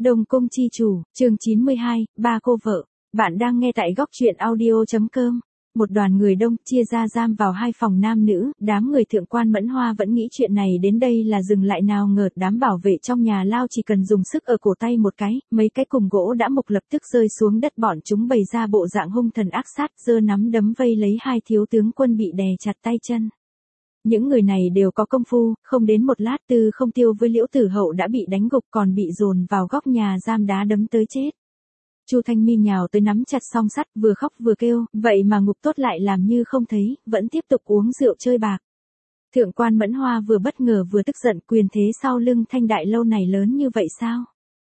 Đông Cung chi chủ, chương 92, ba cô vợ. Bạn đang nghe tại góc truyện audio.com. Một đoàn người đông chia ra giam vào hai phòng nam nữ, đám người thượng quan Mẫn Hoa vẫn nghĩ chuyện này đến đây là dừng lại, nào ngờ đám bảo vệ trong nhà lao chỉ cần dùng sức ở cổ tay một cái, mấy cái cùm gỗ đã mục lập tức rơi xuống đất, bọn chúng bày ra bộ dạng hung thần ác sát, giơ nắm đấm vây lấy hai thiếu tướng quân bị đè chặt tay chân. Những người này đều có công phu, không đến một lát Tư Không Tiêu với Liễu Tử Hậu đã bị đánh gục, còn bị dồn vào góc nhà giam đá đấm tới chết. Chu Thanh Mi nhào tới nắm chặt song sắt, vừa khóc vừa kêu, vậy mà Ngục Tốt lại làm như không thấy, vẫn tiếp tục uống rượu chơi bạc. Thượng quan Mẫn Hoa vừa bất ngờ vừa tức giận, quyền thế sau lưng Thanh Đại Lâu này lớn như vậy sao?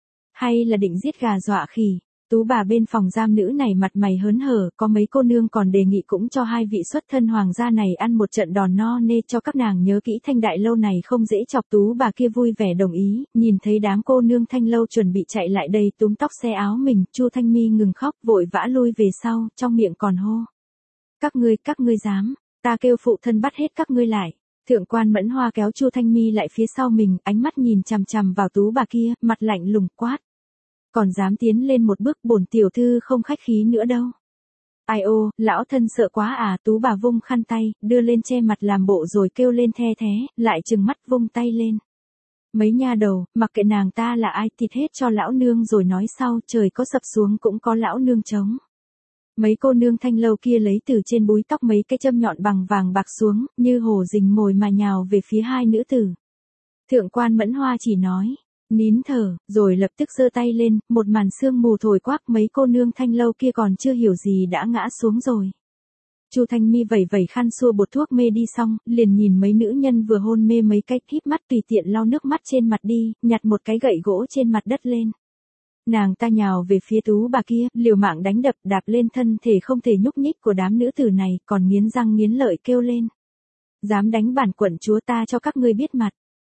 Hay là định giết gà dọa khỉ? Tú bà bên phòng giam nữ này mặt mày hớn hở, có mấy cô nương còn đề nghị cũng cho hai vị xuất thân hoàng gia này ăn một trận đòn no nê cho các nàng nhớ kỹ Thanh Đại Lâu này không dễ chọc. Tú bà kia vui vẻ đồng ý, nhìn thấy đám cô nương Thanh Lâu chuẩn bị chạy lại đây túm tóc xe áo mình, Chu Thanh Mi ngừng khóc vội vã lui về sau, trong miệng còn hô. Các ngươi dám, ta kêu phụ thân bắt hết các ngươi lại. Thượng quan Mẫn Hoa kéo Chu Thanh Mi lại phía sau mình, ánh mắt nhìn chằm chằm vào tú bà kia, mặt lạnh lùng quát. Còn dám tiến lên một bước, bổn tiểu thư không khách khí nữa đâu. Ai ô, lão thân sợ quá à. Tú bà vung khăn tay, đưa lên che mặt làm bộ rồi kêu lên the thé, lại trừng mắt vung tay lên. Mấy nha đầu, mặc kệ nàng ta là ai, thịt hết cho lão nương rồi nói sau, trời có sập xuống cũng có lão nương chống. Mấy cô nương Thanh Lâu kia lấy từ trên búi tóc mấy cái châm nhọn bằng vàng bạc xuống, như hổ rình mồi mà nhào về phía hai nữ tử. Thượng quan Mẫn Hoa chỉ nói. Nín thở, rồi lập tức giơ tay lên, một màn sương mù thổi quắc, mấy cô nương Thanh Lâu kia còn chưa hiểu gì đã ngã xuống rồi. Chu Thanh Mi vẩy vẩy khăn xua bột thuốc mê đi xong, liền nhìn mấy nữ nhân vừa hôn mê mấy cái, híp mắt tùy tiện lau nước mắt trên mặt đi, nhặt một cái gậy gỗ trên mặt đất lên. Nàng ta nhào về phía tú bà kia, liều mạng đánh đập, đạp lên thân thể không thể nhúc nhích của đám nữ tử này, còn nghiến răng nghiến lợi kêu lên. Dám đánh bản quận chúa, ta cho các ngươi biết mặt.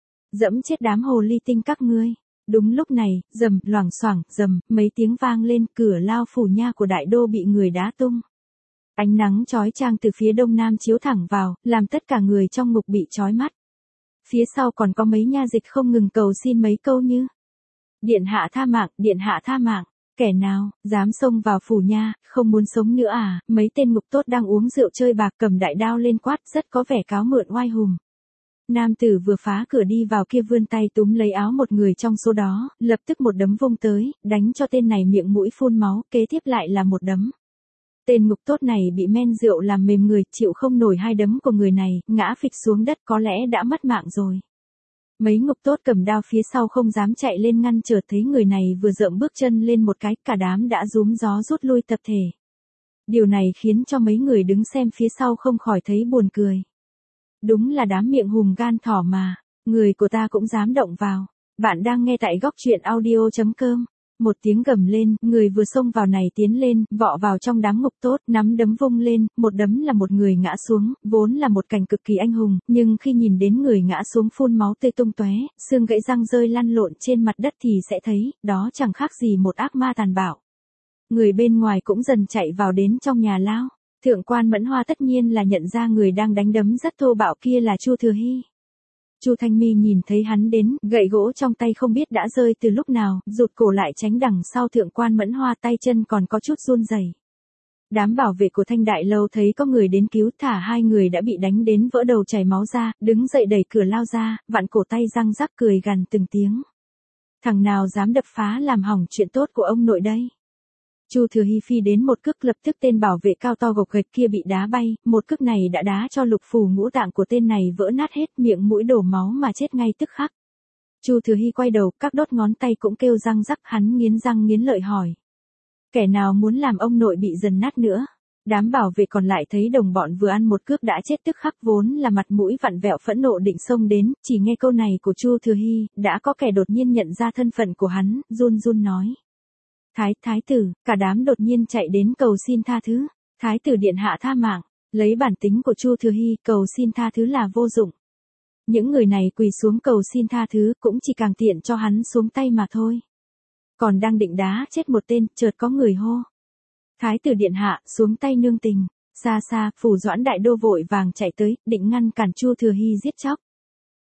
Dẫm chết đám hồ ly tinh các ngươi. Đúng lúc này, rầm, loảng xoảng, rầm, mấy tiếng vang lên, cửa lao phủ nha của đại đô bị người đá tung. Ánh nắng chói chang từ phía đông nam chiếu thẳng vào, làm tất cả người trong ngục bị chói mắt. Phía sau còn có mấy nha dịch không ngừng cầu xin mấy câu như: Điện hạ tha mạng, điện hạ tha mạng. Kẻ nào dám xông vào phủ nha, không muốn sống nữa à? Mấy tên ngục tốt đang uống rượu chơi bạc cầm đại đao lên quát, rất có vẻ cáo mượn oai hùng. Nam tử vừa phá cửa đi vào kia vươn tay túm lấy áo một người trong số đó, lập tức một đấm vung tới, đánh cho tên này miệng mũi phun máu, kế tiếp lại là một đấm. Tên ngục tốt này bị men rượu làm mềm người, chịu không nổi hai đấm của người này, ngã phịch xuống đất, có lẽ đã mất mạng rồi. Mấy ngục tốt cầm đao phía sau không dám chạy lên ngăn, chợt thấy người này vừa dợm bước chân lên một cái, cả đám đã rúm gió rút lui tập thể. Điều này khiến cho mấy người đứng xem phía sau không khỏi thấy buồn cười. Đúng là đám miệng hùm gan thỏ mà, người của ta cũng dám động vào. Bạn đang nghe tại góc truyện audio.com. Một tiếng gầm lên, người vừa xông vào này tiến lên, vọ vào trong đám ngục tốt, nắm đấm vung lên, một đấm là một người ngã xuống, vốn là một cảnh cực kỳ anh hùng, nhưng khi nhìn đến người ngã xuống phun máu tươi tung tóe, xương gãy răng rơi lăn lộn trên mặt đất thì sẽ thấy, đó chẳng khác gì một ác ma tàn bạo. Người bên ngoài cũng dần chạy vào đến trong nhà lao. Thượng quan Mẫn Hoa tất nhiên là nhận ra người đang đánh đấm rất thô bạo kia là Chu Thừa Hy. Chu Thanh Mi nhìn thấy hắn đến, gậy gỗ trong tay không biết đã rơi từ lúc nào, rụt cổ lại tránh đằng sau Thượng quan Mẫn Hoa, tay chân còn có chút run rẩy. Đám bảo vệ của Thanh Đại Lâu thấy có người đến cứu, thả hai người đã bị đánh đến vỡ đầu chảy máu ra, đứng dậy đẩy cửa lao ra, vặn cổ tay răng rắc cười gằn từng tiếng. Thằng nào dám đập phá làm hỏng chuyện tốt của ông nội đây? Chu Thừa Hy phi đến một cước, lập tức tên bảo vệ cao to gộc gạch kia bị đá bay, một cước này đã đá cho lục phủ ngũ tạng của tên này vỡ nát hết, miệng mũi đổ máu mà chết ngay tức khắc. Chu Thừa Hy quay đầu, các đốt ngón tay cũng kêu răng rắc, hắn nghiến răng nghiến lợi hỏi. Kẻ nào muốn làm ông nội bị dần nát nữa? Đám bảo vệ còn lại thấy đồng bọn vừa ăn một cước đã chết tức khắc, vốn là mặt mũi vặn vẹo phẫn nộ định xông đến, chỉ nghe câu này của Chu Thừa Hy, đã có kẻ đột nhiên nhận ra thân phận của hắn, run run nói. Thái tử, cả đám đột nhiên chạy đến cầu xin tha thứ. Thái tử điện hạ tha mạng. Lấy bản tính của Chu Thừa Hy, cầu xin tha thứ là vô dụng. Những người này quỳ xuống cầu xin tha thứ cũng chỉ càng tiện cho hắn xuống tay mà thôi. Còn đang định đá chết một tên, chợt có người hô. Thái tử điện hạ, xuống tay nương tình. Xa xa, Phủ Doãn đại đô vội vàng chạy tới, định ngăn cản Chu Thừa Hy giết chóc.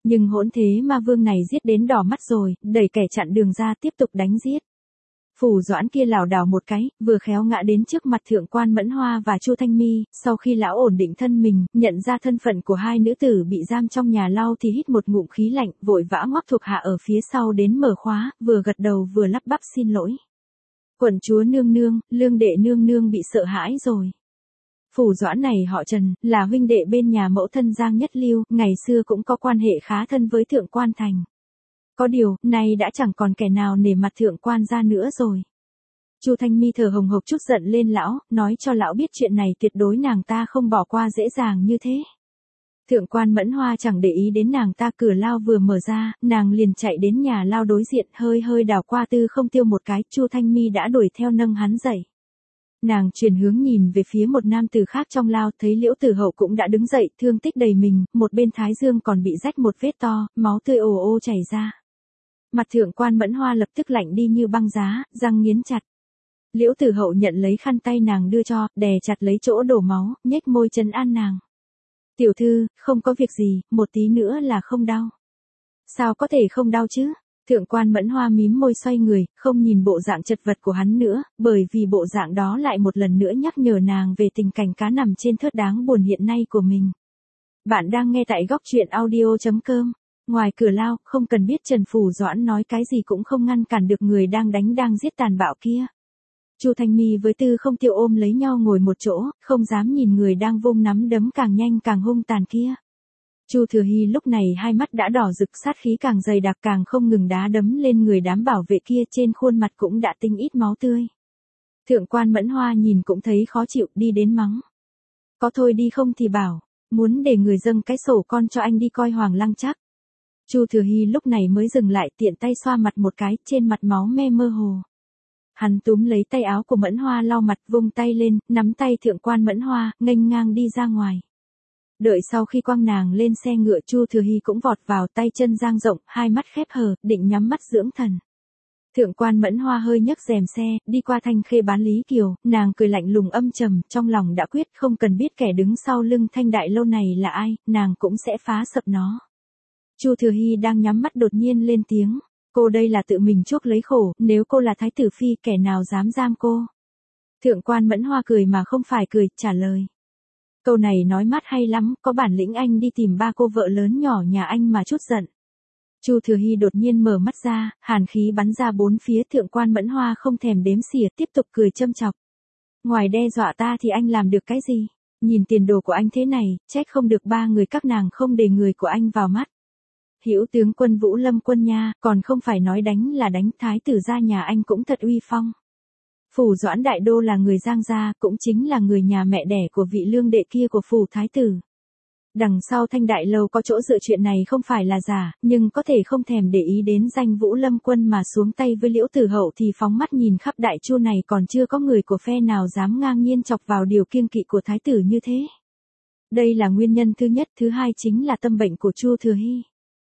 Nhưng hỗn thế ma vương này giết đến đỏ mắt rồi, đẩy kẻ chặn đường ra tiếp tục đánh giết. Phủ Doãn kia lảo đảo một cái, vừa khéo ngã đến trước mặt thượng quan Mẫn Hoa và Chu Thanh Mi, sau khi lão ổn định thân mình, nhận ra thân phận của hai nữ tử bị giam trong nhà lao thì hít một ngụm khí lạnh, vội vã ngoắc thuộc hạ ở phía sau đến mở khóa, vừa gật đầu vừa lắp bắp xin lỗi. Quận chúa nương nương, lương đệ nương nương bị sợ hãi rồi. Phủ Doãn này họ Trần, là huynh đệ bên nhà mẫu thân Giang Nhất Lưu, ngày xưa cũng có quan hệ khá thân với thượng quan thành. Có điều, nay đã chẳng còn kẻ nào nể mặt thượng quan ra nữa rồi. Chu Thanh Mi thở hồng hộc chút giận lên lão, nói cho lão biết chuyện này tuyệt đối nàng ta không bỏ qua dễ dàng như thế. Thượng quan Mẫn Hoa chẳng để ý đến nàng ta, cửa lao vừa mở ra, nàng liền chạy đến nhà lao đối diện, hơi hơi đảo qua Tư Không Tiêu một cái, Chu Thanh Mi đã đuổi theo nâng hắn dậy. Nàng chuyển hướng nhìn về phía một nam tử khác trong lao, thấy Liễu Tử Hậu cũng đã đứng dậy, thương tích đầy mình, một bên thái dương còn bị rách một vết to, máu tươi ồ ồ chảy ra. Mặt thượng quan Mẫn Hoa lập tức lạnh đi như băng giá, răng nghiến chặt. Liễu Tử Hậu nhận lấy khăn tay nàng đưa cho, đè chặt lấy chỗ đổ máu, nhếch môi trấn an nàng. Tiểu thư, không có việc gì, một tí nữa là không đau. Sao có thể không đau chứ? Thượng quan Mẫn Hoa mím môi xoay người, không nhìn bộ dạng chật vật của hắn nữa, bởi vì bộ dạng đó lại một lần nữa nhắc nhở nàng về tình cảnh cá nằm trên thớt đáng buồn hiện nay của mình. Bạn đang nghe tại góc truyện audio.com. Ngoài cửa lao, không cần biết Trần Phủ Doãn nói cái gì cũng không ngăn cản được người đang đánh đang giết tàn bạo kia. Chu Thanh Mi với Tư Không Tiêu ôm lấy nhau ngồi một chỗ, không dám nhìn người đang vung nắm đấm càng nhanh càng hung tàn kia. Chu Thừa Hy lúc này hai mắt đã đỏ rực, sát khí càng dày đặc, càng không ngừng đá đấm lên người đám bảo vệ kia, trên khuôn mặt cũng đã tinh ít máu tươi. Thượng quan Mẫn Hoa nhìn cũng thấy khó chịu, đi đến mắng. Có thôi đi không thì bảo, muốn để người dâng cái sổ con cho anh đi coi Hoàng Lăng chắc. Chu Thừa Hy lúc này mới dừng lại, tiện tay xoa mặt một cái, trên mặt máu me mơ hồ. Hắn túm lấy tay áo của Mẫn Hoa lau mặt, vung tay lên, nắm tay thượng quan Mẫn Hoa, nghênh ngang đi ra ngoài. Đợi sau khi quăng nàng lên xe ngựa, Chu Thừa Hy cũng vọt vào, tay chân dang rộng, hai mắt khép hờ, định nhắm mắt dưỡng thần. Thượng quan Mẫn Hoa hơi nhấc rèm xe, đi qua Thanh Khê bán Lý Kiều, nàng cười lạnh lùng âm trầm, trong lòng đã quyết không cần biết kẻ đứng sau lưng Thanh Đại Lâu này là ai, nàng cũng sẽ phá sập nó. Chu Thừa Hy đang nhắm mắt đột nhiên lên tiếng, cô đây là tự mình chuốc lấy khổ, nếu cô là thái tử phi kẻ nào dám giam cô. Thượng quan Mẫn Hoa cười mà không phải cười, trả lời. Câu này nói mát hay lắm, có bản lĩnh anh đi tìm ba cô vợ lớn nhỏ nhà anh mà chút giận. Chu Thừa Hy đột nhiên mở mắt ra, hàn khí bắn ra bốn phía, thượng quan Mẫn Hoa không thèm đếm xỉa, tiếp tục cười châm chọc. Ngoài đe dọa ta thì anh làm được cái gì? Nhìn tiền đồ của anh thế này, trách không được ba người các nàng không để người của anh vào mắt. Hữu tướng quân Vũ Lâm Quân nha, còn không phải nói đánh là đánh, thái tử gia nhà anh cũng thật uy phong. Phủ Doãn đại đô là người Giang gia, cũng chính là người nhà mẹ đẻ của vị lương đệ kia của phủ thái tử. Đằng sau Thanh Đại Lâu có chỗ dựa, chuyện này không phải là giả, nhưng có thể không thèm để ý đến danh Vũ Lâm Quân mà xuống tay với Liễu Tử Hậu thì phóng mắt nhìn khắp Đại Chu này còn chưa có người của phe nào dám ngang nhiên chọc vào điều kiêng kỵ của thái tử như thế. Đây là nguyên nhân thứ nhất, thứ hai chính là tâm bệnh của Chu Thừa Hy.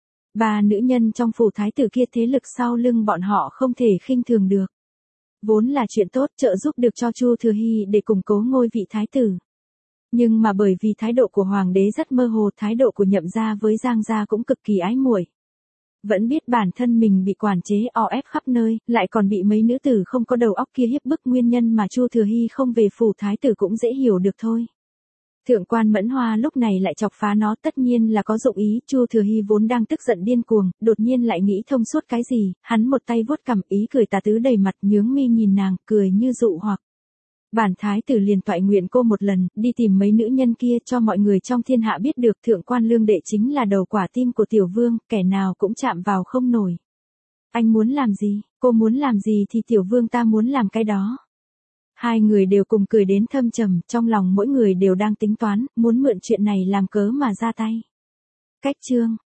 Ba nữ nhân trong phủ thái tử kia, thế lực sau lưng bọn họ không thể khinh thường được. Vốn là chuyện tốt, trợ giúp được cho Chu Thừa Hy để củng cố ngôi vị thái tử. Nhưng mà bởi vì thái độ của hoàng đế rất mơ hồ, thái độ của Nhậm gia với Giang gia cũng cực kỳ ái muội. Vẫn biết bản thân mình bị quản chế o ép khắp nơi, lại còn bị mấy nữ tử không có đầu óc kia hiếp bức, nguyên nhân mà Chu Thừa Hy không về phủ thái tử cũng dễ hiểu được thôi. Thượng quan Mẫn Hoa lúc này lại chọc phá nó, tất nhiên là có dụng ý. Chu Thừa Hy vốn đang tức giận điên cuồng, đột nhiên lại nghĩ thông suốt cái gì, hắn một tay vuốt cằm, ý cười tà tứ đầy mặt, nhướng mi nhìn nàng, cười như dụ hoặc. Bản thái tử liền toại nguyện cô một lần, đi tìm mấy nữ nhân kia cho mọi người trong thiên hạ biết được thượng quan lương đệ chính là đầu quả tim của tiểu vương, kẻ nào cũng chạm vào không nổi. Anh muốn làm gì, cô muốn làm gì thì tiểu vương ta muốn làm cái đó. Hai người đều cùng cười đến thâm trầm, trong lòng mỗi người đều đang tính toán, muốn mượn chuyện này làm cớ mà ra tay. Cách chương